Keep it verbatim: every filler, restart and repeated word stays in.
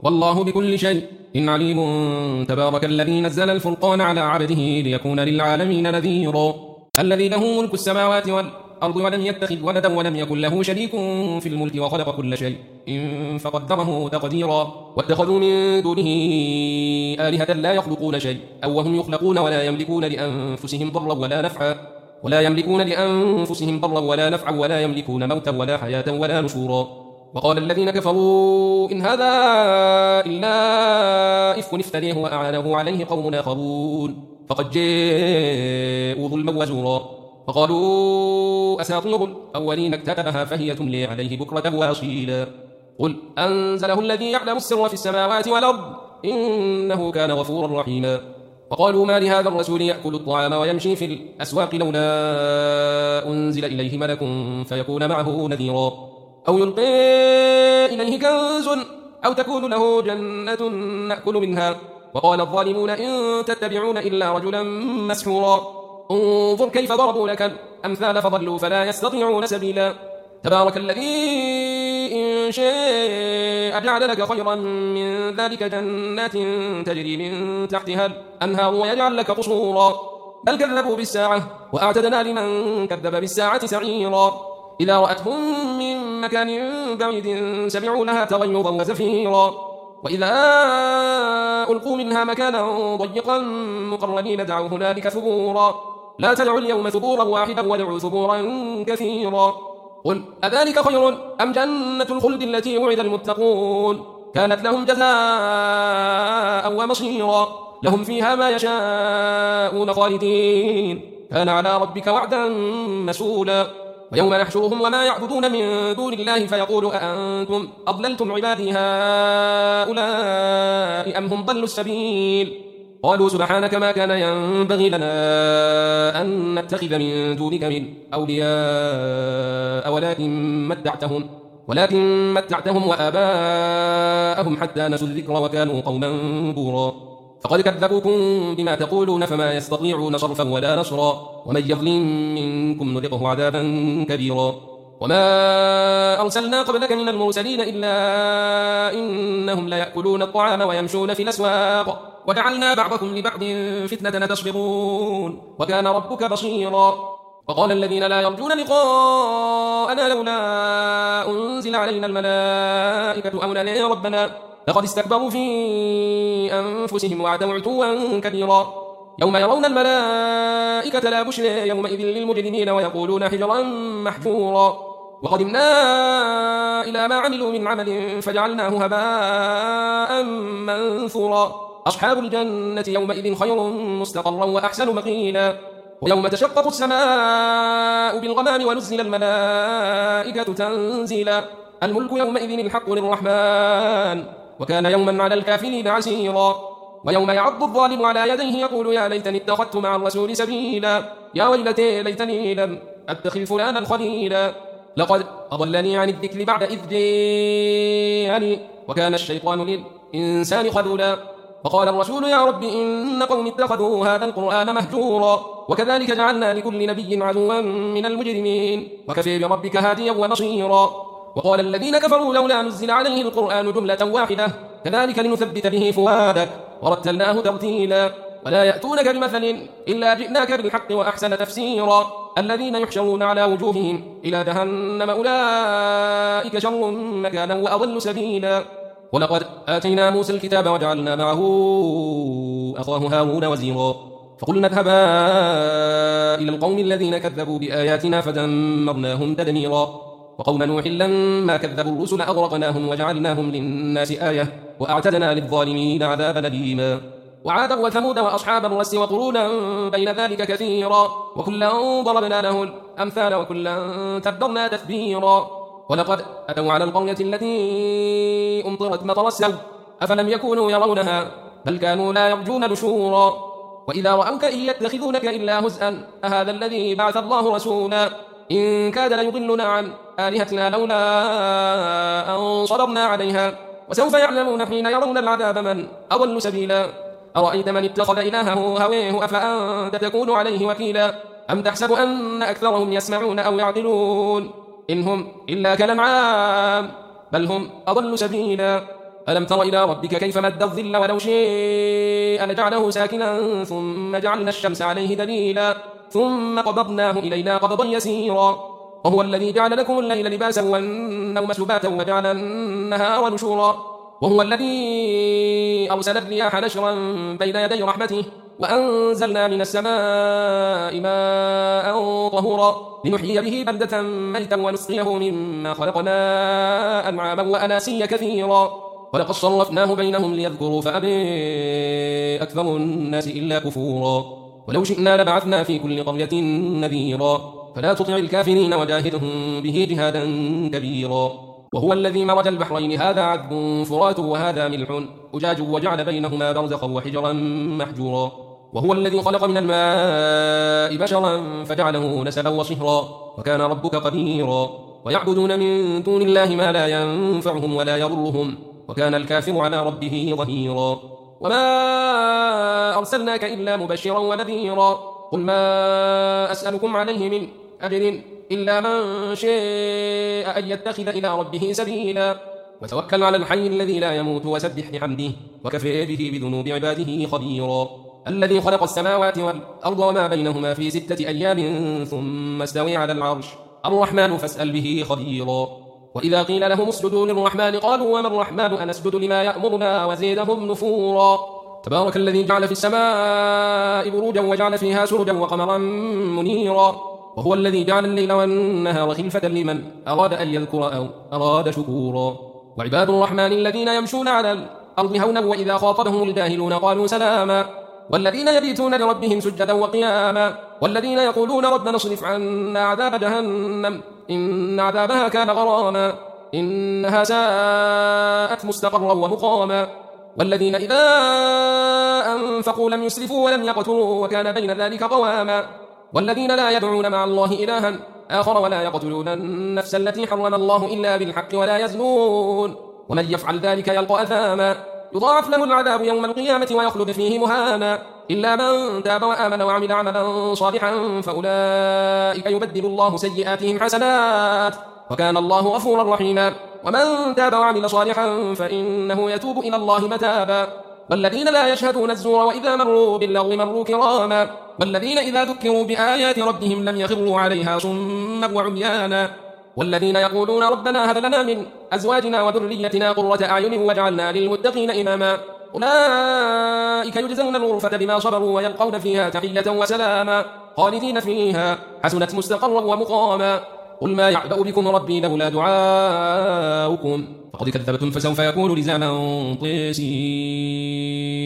والله بكل شيء إن عليم. تبارك الذي نزل الفرقان على عبده ليكون للعالمين نذيرا. الذي له ملك السماوات والأرض ولم يتخذ ولدا ولم يكن له شريك في الملك وخلق كل شيء إن فقدره تقديرا. واتخذوا من دونه آلهة لا يخلقون شيء أو وهم يخلقون ولا يملكون لأنفسهم ضرا ولا نفعا ولا يملكون لأنفسهم ضرا ولا نفعا ولا يملكون موتا ولا حياة ولا نشورا. وقال الذين كفروا إن هذا إلا إفك افتريه وأعانه عليه قوم آخرون فقد جاءوا ظلما وزورا. فقالوا أساطير الأولين اكتتبها فهي تملي عليه بكرة وأصيلا. قل أنزله الذي يعلم السر في السماوات والأرض إنه كان غفورا رحيما. وقالوا ما لهذا الرسول يأكل الطعام ويمشي في الأسواق لولا أنزل إليه ملك فيكون معه نذيرا أو يلقي إليه كنز أو تكون له جنة نأكل منها. وقال الظالمون إن تتبعون إلا رجلا مسحورا. انظر كيف ضربوا لك الأمثال فضلوا فلا يستطيعون سبيلا. تبارك الذي إن شاء جعل لك خيرا من ذلك جنات تجري من تحتها الأنهار ويجعل لك قصورا. بل كذبوا بالساعة وأعتدنا لمن كذب بالساعة سعيرا. إذا رأتهم من مكان بعيد سمعوا لها تغيظا وزفيرا. وإذا ألقوا منها مكانا ضيقا مقرنين دعوا هنالك ثبورا. لا تدعوا اليوم ثبورا واحدا ودعوا ثبورا كثيرا. قل أذلك خير أم جنة الخلد التي وعد المتقون كانت لهم جزاء ومصيرا. لهم فيها ما يشاءون خالدين كان على ربك وعدا مسؤولا. ويوم نحشرهم وما يعبدون من دون الله فيقول أأنتم أضللتم عبادي هؤلاء أم هم ضلوا السبيل. قالوا سبحانك ما كان ينبغي لنا أن نتخذ من دونك من أولياء ولكن متعتهم ولكن متعتهم وآباءهم حتى نسوا الذكر وكانوا قوما بورا. فقد كذبوكم بما تقولون فما يستطيعون صرفا ولا نصرا. ومن يظلم منكم نذقه عذابا كبيرا. وما أرسلنا قبلك من المرسلين إلا إنهم ليأكلون الطعام ويمشون في الأسواق وجعلنا بعضكم لبعض فتنة تصبرون وكان ربك بصيرا. وقال الذين لا يرجون لقاءنا لولا أنزل علينا الملائكة أو نرى ربنا لقد استكبروا في أنفسهم وعتوا عتوا كبيرا. يوم يرون الملائكة لا بشرى يومئذ للمجرمين ويقولون حجرا محجورا. وقدمنا إلى ما عملوا من عمل فجعلناه هباء منثورا. أصحاب الجنة يومئذ خير مستقرا وأحسن مقيلا. ويوم تشقق السماء بالغمام ونزل الملائكة تنزيلا. الملك يومئذ الحق للرحمن وكان يوما على الكافرين عسيرا. ويوم يعض الظالم على يديه يقول يا ليتني اتخذت مع الرسول سبيلا. يا ويلتي ليتني لم أتخذ فلانا خليلا لقد أضلني عن الذكر بعد إذ جاءني وكان الشيطان للإنسان خذولا. وقال الرسول يا رب إن قوم اتخذوا هذا القرآن مهجورا. وكذلك جعلنا لكل نبي عدوا من المجرمين وكفى بربك هاديا ونصيرا. وقال الذين كفروا لولا نزل عليه القرآن جملة واحدة كذلك لنثبت به فؤادك ورتلناه ترتيلا. ولا يأتونك بمثل إلا جئناك بالحق وأحسن تفسيرا. الذين يحشرون على وجوههم إلى جهنم أولئك شر مكانا وأضل سبيلا. ولقد آتينا موسى الكتاب وجعلنا معه أخاه هارون وزيرا. فقلنا اذهبا إلى القوم الذين كذبوا بآياتنا فدمرناهم تدميرا. وقوم نوح لما كذبوا الرسل أغرقناهم وجعلناهم للناس آية وأعتدنا للظالمين عذابا أليما. وعادا وثمود وأصحاب الرس وقرونا بين ذلك كثيرا. وكلا ضربنا له الأمثال وكلا تبرنا تثبيرا. ولقد أتوا على القرية التي أمطرت مطر السوء أفلم يكونوا يرونها بل كانوا لا يرجون نشورا. وإذا رأوك إن يتخذونك إلا هزءا أهذا الذي بعث الله رسولا إن كاد ليضلنا عن آلهتنا لولا أن صبرنا عليها. وسوف يعلمون حين يرون العذاب من أضل سبيلا. أرأيت من اتخذ إلهه هويه أفأنت تكون عليه وكيلا. أم تحسب أن أكثرهم يسمعون أو يعقلون إن هم إلا كالأنعام بل هم أضل سبيلا. ألم تر إلى ربك كيف مد الظل ولو شيء لجعله ساكنا ثم جعلنا الشمس عليه دليلا ثم قبضناه إلينا قبضا يسيرا وهو الذي جعل لكم الليل لباسا والنوم سباتا وجعل النهار نشورا وهو الذي أرسل الرياح نشرا بين يدي رحمته وأنزلنا من السماء ماء طهورا لنحيي به بلدة ميتا ونسقيه مما خلقنا أنعاما وأناسيا كثيرا ولقد صرفناه بينهم ليذكروا فأبي أكثر الناس إلا كفورا ولو شئنا لبعثنا في كل قرية نذيرا فلا تطع الكافرين وجاهدهم به جهادا كبيرا وهو الذي مرج البحرين هذا عذب فرات وهذا ملح أجاج وجعل بينهما برزخا وحجرا محجورا وهو الذي خلق من الماء بشرا فجعله نسبا وصهرا وكان ربك قديرا ويعبدون من دون الله ما لا ينفعهم ولا يضرهم وكان الكافر على ربه ظهيرا وما أرسلناك إلا مبشرا ونذيرا قل ما أسألكم عليه من أجر إلا من شاء أن يتخذ إلى ربه سبيلا وتوكل على الحي الذي لا يموت وسبح بحمده وكفى به بذنوب عباده خبيرا الذي خلق السماوات والأرض وما بينهما في ستة أيام ثم استوى على العرش الرحمن فاسأل به خبيرا وإذا قيل لهم اسجدوا للرحمن قالوا وما الرحمن أنسجد لما يأمرنا وزيدهم نفورا تبارك الذي جعل في السماء بروجا وجعل فيها سرجا وقمرا منيرا وهو الذي جعل الليل والنهار خلفة لمن أراد أن يذكر أو أراد شكورا وعباد الرحمن الذين يمشون على الأرض هونا وإذا خاطبهم الجاهلون قالوا سلاما والذين يبيتون لربهم سجدا وقياما والذين يقولون ربنا اصرف عنا عذاب جهنم إن عذابها كان غراما إنها ساءت مستقرا ومقاما والذين إذا أنفقوا لم يسرفوا ولم يقتروا وكان بين ذلك قواما والذين لا يدعون مع الله إلها آخر ولا يقتلون النفس التي حرم الله إلا بالحق ولا يزنون ومن يفعل ذلك يلقى أثاما يضاعف له العذاب يوم القيامة ويخلد فيه مهانا إلا من تاب وآمن وعمل عملا صالحا فأولئك يبدل الله سيئاتهم حسنات وكان الله غفورا رحيما ومن تاب وعمل صالحا فإنه يتوب إلى الله متابا والذين لا يشهدون الزور وإذا مروا باللغو مروا كراما والذين إذا ذكروا بآيات ربهم لم يخروا عليها صما وعميانا والذين يقولون ربنا هب لنا من أزواجنا وذريتنا قرة أعين واجعلنا للمتقين إماما أولئك يجزون الغرفة بما صبروا ويلقون فيها تحية وسلاما خالدين فيها حسنت مستقرا ومقاما قل ما يعبأ بكم ربي لولا دعاؤكم فقد كذبتم فسوف يكون لزاما طيسين